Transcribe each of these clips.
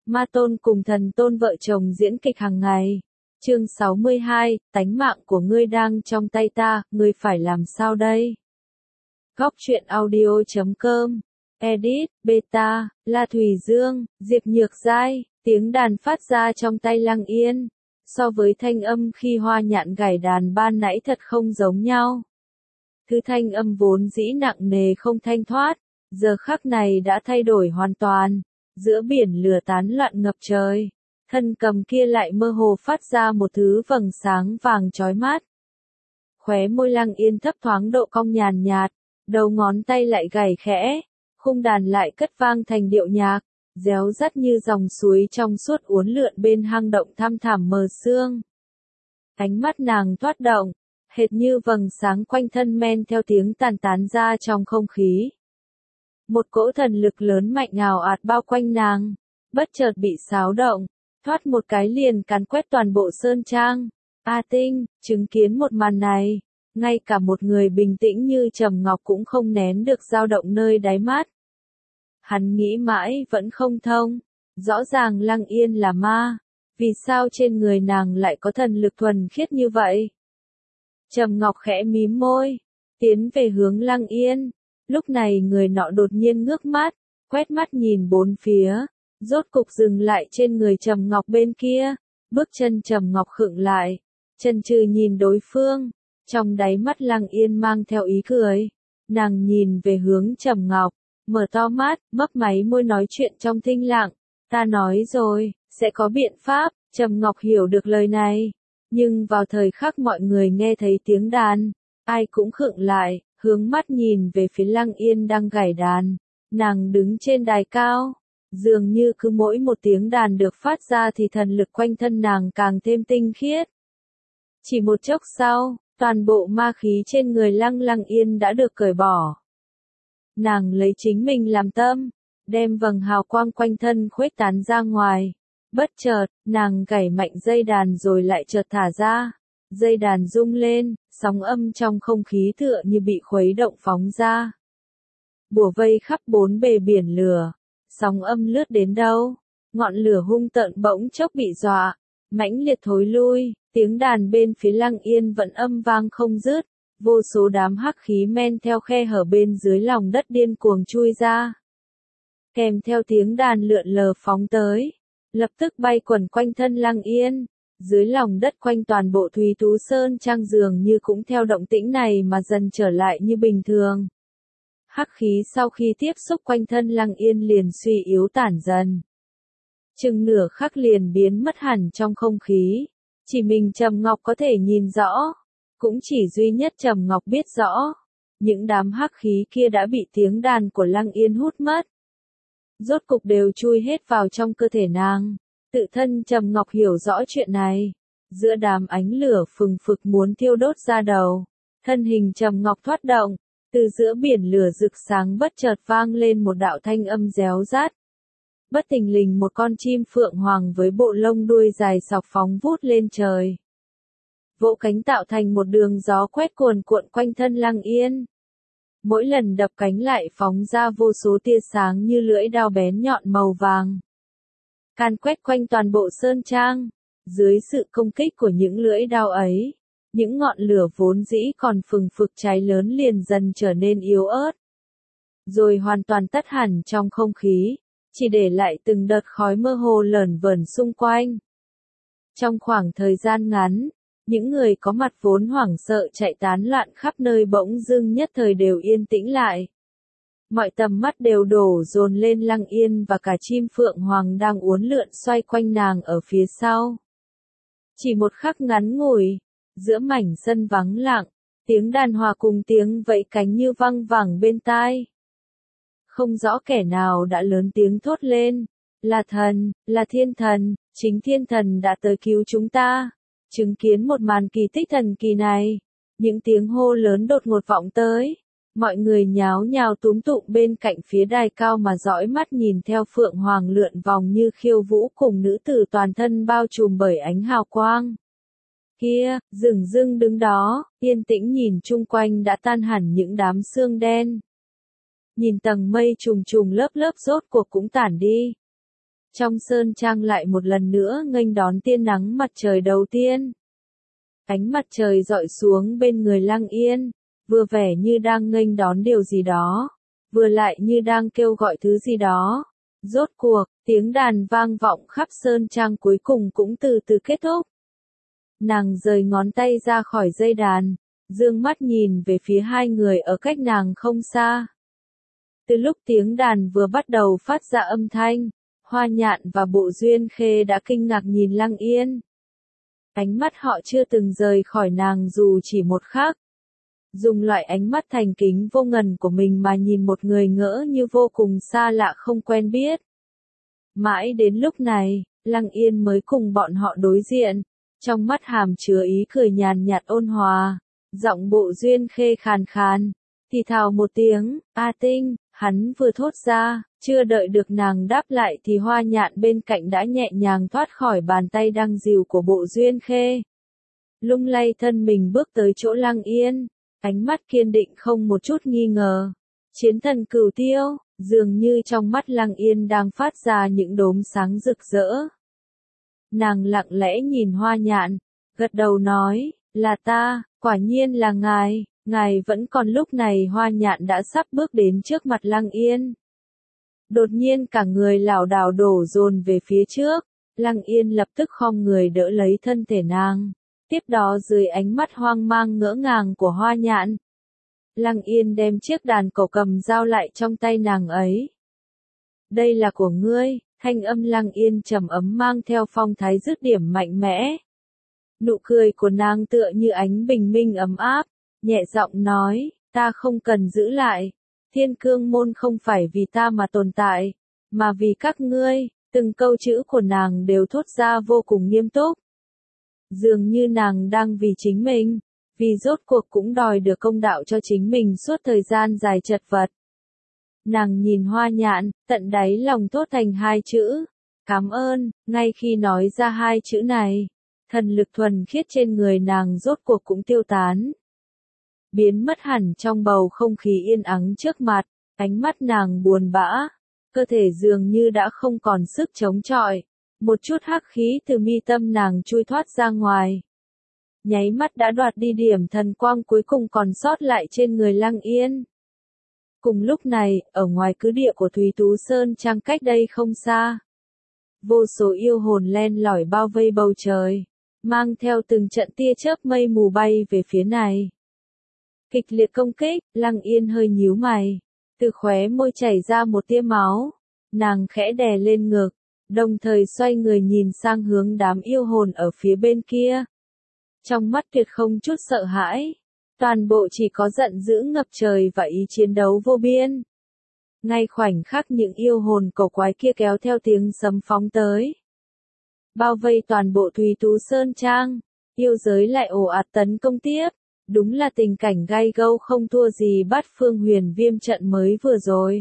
Ma Tôn cùng Thần Tôn vợ chồng diễn kịch hàng ngày. Chương 62, tánh mạng của ngươi đang trong tay ta, ngươi phải làm sao đây? Góc truyện audio.com. Edit, Beta, La Thùy Dương, Diệp Nhược Giai, tiếng đàn phát ra trong tay Lăng Yên. So với thanh âm khi Hoa Nhạn gảy đàn ban nãy thật không giống nhau. Thứ thanh âm vốn dĩ nặng nề không thanh thoát, giờ khắc này đã thay đổi hoàn toàn. Giữa biển lửa tán loạn ngập trời, thân cầm kia lại mơ hồ phát ra một thứ vầng sáng vàng chói mắt. Khóe môi Lăng Yên thấp thoáng độ cong nhàn nhạt, đầu ngón tay lại gảy khẽ, khung đàn lại cất vang thành điệu nhạc, réo rắt như dòng suối trong suốt uốn lượn bên hang động thăm thẳm mờ sương. Ánh mắt nàng thoát động, hệt như vầng sáng quanh thân men theo tiếng tán ra trong không khí. Một cỗ thần lực lớn mạnh ào ạt bao quanh nàng, bất chợt bị xáo động, thoát một cái liền càn quét toàn bộ sơn trang. A Tinh, chứng kiến một màn này, ngay cả một người bình tĩnh như Trầm Ngọc cũng không nén được dao động nơi đáy mắt. Hắn nghĩ mãi vẫn không thông, rõ ràng Lăng Yên là ma, vì sao trên người nàng lại có thần lực thuần khiết như vậy? Trầm Ngọc khẽ mím môi, tiến về hướng Lăng Yên. Lúc này người nọ đột nhiên ngước mắt, quét mắt nhìn bốn phía, rốt cục dừng lại trên người Trầm Ngọc bên kia, bước chân Trầm Ngọc khựng lại, chần chừ nhìn đối phương, trong đáy mắt Lăng Yên mang theo ý cười, nàng nhìn về hướng Trầm Ngọc, mở to mắt, mấp máy môi nói chuyện trong thinh lặng, ta nói rồi, sẽ có biện pháp. Trầm Ngọc hiểu được lời này, nhưng vào thời khắc mọi người nghe thấy tiếng đàn, ai cũng khựng lại. Hướng mắt nhìn về phía Lăng Yên đang gảy đàn, nàng đứng trên đài cao, dường như cứ mỗi một tiếng đàn được phát ra thì thần lực quanh thân nàng càng thêm tinh khiết. Chỉ một chốc sau, toàn bộ ma khí trên người Lăng Yên đã được cởi bỏ. Nàng lấy chính mình làm tâm, đem vầng hào quang quanh thân khuếch tán ra ngoài. Bất chợt, nàng gảy mạnh dây đàn rồi lại chợt thả ra. Dây đàn rung lên, sóng âm trong không khí tựa như bị khuấy động phóng ra. Bủa vây khắp bốn bề biển lửa, sóng âm lướt đến đâu, ngọn lửa hung tợn bỗng chốc bị dọa, mãnh liệt thối lui, tiếng đàn bên phía Lăng Yên vẫn âm vang không dứt, vô số đám hắc khí men theo khe hở bên dưới lòng đất điên cuồng chui ra. Kèm theo tiếng đàn lượn lờ phóng tới, lập tức bay quẩn quanh thân Lăng Yên. Dưới lòng đất quanh toàn bộ Thúy Tú Sơn Trang dường như cũng theo động tĩnh này mà dần trở lại như bình thường. Hắc khí sau khi tiếp xúc quanh thân Lăng Yên liền suy yếu tản dần. Chừng nửa khắc liền biến mất hẳn trong không khí. Chỉ mình Trầm Ngọc có thể nhìn rõ. Cũng chỉ duy nhất Trầm Ngọc biết rõ. Những đám hắc khí kia đã bị tiếng đàn của Lăng Yên hút mất. Rốt cục đều chui hết vào trong cơ thể nàng. Tự thân Trầm Ngọc hiểu rõ chuyện này, giữa đám ánh lửa phừng phực muốn thiêu đốt ra đầu, thân hình Trầm Ngọc thoát động, từ giữa biển lửa rực sáng bất chợt vang lên một đạo thanh âm réo rát. Bất thình lình một con chim phượng hoàng với bộ lông đuôi dài sọc phóng vút lên trời. Vỗ cánh tạo thành một đường gió quét cuồn cuộn quanh thân Lăng Yên. Mỗi lần đập cánh lại phóng ra vô số tia sáng như lưỡi dao bén nhọn màu vàng. Càn quét quanh toàn bộ sơn trang, dưới sự công kích của những lưỡi đao ấy, những ngọn lửa vốn dĩ còn phừng phực cháy lớn liền dần trở nên yếu ớt, rồi hoàn toàn tắt hẳn trong không khí, chỉ để lại từng đợt khói mơ hồ lởn vởn xung quanh. Trong khoảng thời gian ngắn, những người có mặt vốn hoảng sợ chạy tán loạn khắp nơi bỗng dưng nhất thời đều yên tĩnh lại. Mọi tầm mắt đều đổ dồn lên Lăng Yên và cả chim phượng hoàng đang uốn lượn xoay quanh nàng ở phía sau. Chỉ một khắc ngắn ngủi, giữa mảnh sân vắng lặng, tiếng đàn hòa cùng tiếng vẫy cánh như văng vẳng bên tai. Không rõ kẻ nào đã lớn tiếng thốt lên, là thần, là thiên thần, chính thiên thần đã tới cứu chúng ta. Chứng kiến một màn kỳ tích thần kỳ này, những tiếng hô lớn đột ngột vọng tới. Mọi người nháo nhào túm tụm bên cạnh phía đài cao mà dõi mắt nhìn theo phượng hoàng lượn vòng như khiêu vũ cùng nữ tử toàn thân bao trùm bởi ánh hào quang. Kia, dửng dưng đứng đó, yên tĩnh nhìn chung quanh đã tan hẳn những đám sương đen. Nhìn tầng mây trùng trùng lớp lớp rốt cuộc cũng tản đi. Trong sơn trang lại một lần nữa nghênh đón tia nắng mặt trời đầu tiên. Ánh mặt trời rọi xuống bên người Lăng Yên, vừa vẻ như đang nghênh đón điều gì đó, vừa lại như đang kêu gọi thứ gì đó. Rốt cuộc, tiếng đàn vang vọng khắp sơn trang cuối cùng cũng từ từ kết thúc. Nàng rời ngón tay ra khỏi dây đàn, dương mắt nhìn về phía hai người ở cách nàng không xa. Từ lúc tiếng đàn vừa bắt đầu phát ra âm thanh, Hoa Nhạn và Bộ Duyên Khê đã kinh ngạc nhìn Lăng Yên. Ánh mắt họ chưa từng rời khỏi nàng dù chỉ một khắc. Dùng loại ánh mắt thành kính vô ngần của mình mà nhìn một người ngỡ như vô cùng xa lạ không quen biết. Mãi đến lúc này, Lăng Yên mới cùng bọn họ đối diện, trong mắt hàm chứa ý cười nhàn nhạt ôn hòa, giọng Bộ Duyên Khê khàn khàn, thì thào một tiếng, "A Tinh", hắn vừa thốt ra, chưa đợi được nàng đáp lại thì Hoa Nhạn bên cạnh đã nhẹ nhàng thoát khỏi bàn tay đang dìu của Bộ Duyên Khê. Lung lay thân mình bước tới chỗ Lăng Yên, ánh mắt kiên định không một chút nghi ngờ. Chiến thần cửu tiêu, dường như trong mắt Lăng Yên đang phát ra những đốm sáng rực rỡ. Nàng lặng lẽ nhìn Hoa Nhạn, gật đầu nói, "Là ta, quả nhiên là ngài vẫn còn." Lúc này Hoa Nhạn đã sắp bước đến trước mặt Lăng Yên. Đột nhiên cả người lảo đảo đổ dồn về phía trước, Lăng Yên lập tức khom người đỡ lấy thân thể nàng. Tiếp đó dưới ánh mắt hoang mang ngỡ ngàng của Hoa Nhạn, Lăng Yên đem chiếc đàn cổ cầm giao lại trong tay nàng ấy. "Đây là của ngươi." Thanh âm Lăng Yên trầm ấm mang theo phong thái dứt điểm mạnh mẽ. Nụ cười của nàng tựa như ánh bình minh ấm áp, nhẹ giọng nói, "Ta không cần giữ lại. Thiên Cương môn không phải vì ta mà tồn tại, mà vì các ngươi." Từng câu chữ của nàng đều thốt ra vô cùng nghiêm túc. Dường như nàng đang vì chính mình, vì rốt cuộc cũng đòi được công đạo cho chính mình suốt thời gian dài chật vật. Nàng nhìn Hoa Nhạn, tận đáy lòng thốt thành hai chữ, "Cảm ơn." Ngay khi nói ra hai chữ này, thần lực thuần khiết trên người nàng rốt cuộc cũng tiêu tán. Biến mất hẳn trong bầu không khí yên ắng trước mặt, ánh mắt nàng buồn bã, cơ thể dường như đã không còn sức chống chọi. Một chút hắc khí từ mi tâm nàng chui thoát ra ngoài. Nháy mắt đã đoạt đi điểm thần quang cuối cùng còn sót lại trên người Lăng Yên. Cùng lúc này, ở ngoài cứ địa của Thúy Tú Sơn Trang cách đây không xa, vô số yêu hồn len lỏi bao vây bầu trời, mang theo từng trận tia chớp mây mù bay về phía này. Kịch liệt công kích, Lăng Yên hơi nhíu mày, từ khóe môi chảy ra một tia máu, nàng khẽ đè lên ngực, đồng thời xoay người nhìn sang hướng đám yêu hồn ở phía bên kia. Trong mắt tuyệt không chút sợ hãi, toàn bộ chỉ có giận dữ ngập trời và ý chiến đấu vô biên. Ngay khoảnh khắc những yêu hồn cổ quái kia kéo theo tiếng sấm phóng tới, bao vây toàn bộ Thúy Tú Sơn Trang, yêu giới lại ồ ạt tấn công tiếp. Đúng là tình cảnh gay gâu không thua gì Bát Phương Huyền Viêm trận mới vừa rồi.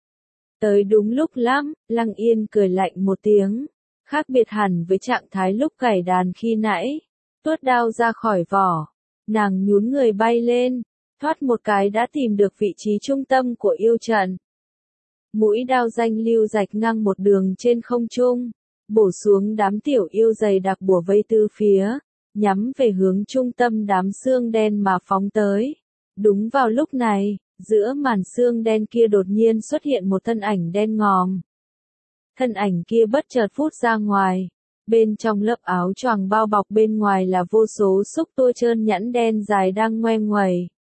Tới đúng lúc lắm, Lăng Yên cười lạnh một tiếng, khác biệt hẳn với trạng thái lúc gảy đàn khi nãy. Tuốt đao ra khỏi vỏ, nàng nhún người bay lên, thoát một cái đã tìm được vị trí trung tâm của yêu trận. Mũi đao danh lưu rạch ngang một đường trên không trung, bổ xuống đám tiểu yêu dày đặc bủa vây tứ phía, nhắm về hướng trung tâm đám xương đen mà phóng tới. Đúng vào lúc này, giữa màn xương đen kia đột nhiên xuất hiện một thân ảnh đen ngòm. Thân ảnh kia bất chợt phút ra ngoài, bên trong lớp áo choàng bao bọc bên ngoài là vô số xúc tua trơn nhẵn đen dài đang ngoe nguẩy.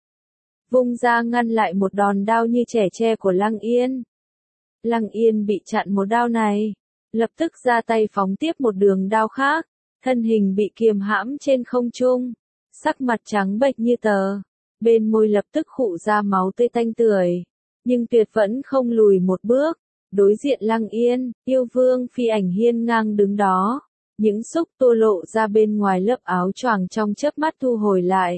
Vung ra ngăn lại một đòn đao như trẻ tre của Lăng Yên. Lăng Yên bị chặn một đao này, lập tức ra tay phóng tiếp một đường đao khác, thân hình bị kiềm hãm trên không trung, sắc mặt trắng bệch như tờ, bên môi lập tức khụ ra máu tươi tanh tưởi, nhưng tuyệt vẫn không lùi một bước. Đối diện Lăng Yên, yêu vương phi ảnh hiên ngang đứng đó, những xúc tua lộ ra bên ngoài lớp áo choàng trong chớp mắt thu hồi lại.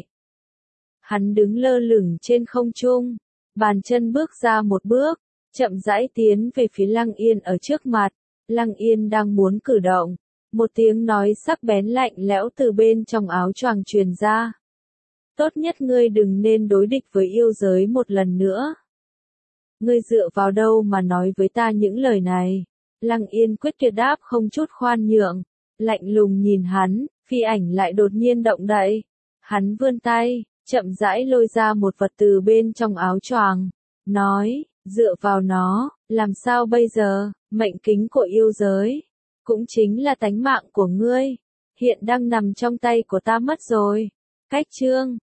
Hắn đứng lơ lửng trên không trung, bàn chân bước ra một bước, chậm rãi tiến về phía Lăng Yên ở trước mặt. Lăng Yên đang muốn cử động, một tiếng nói sắc bén lạnh lẽo từ bên trong áo choàng truyền ra. "Tốt nhất ngươi đừng nên đối địch với yêu giới một lần nữa. Ngươi dựa vào đâu mà nói với ta những lời này?" Lăng Yên quyết tuyệt đáp không chút khoan nhượng, lạnh lùng nhìn hắn, phi ảnh lại đột nhiên động đậy. Hắn vươn tay, chậm rãi lôi ra một vật từ bên trong áo choàng, nói, dựa vào nó, làm sao bây giờ, mệnh kính của yêu giới, cũng chính là tánh mạng của ngươi, hiện đang nằm trong tay của ta mất rồi. Cách chương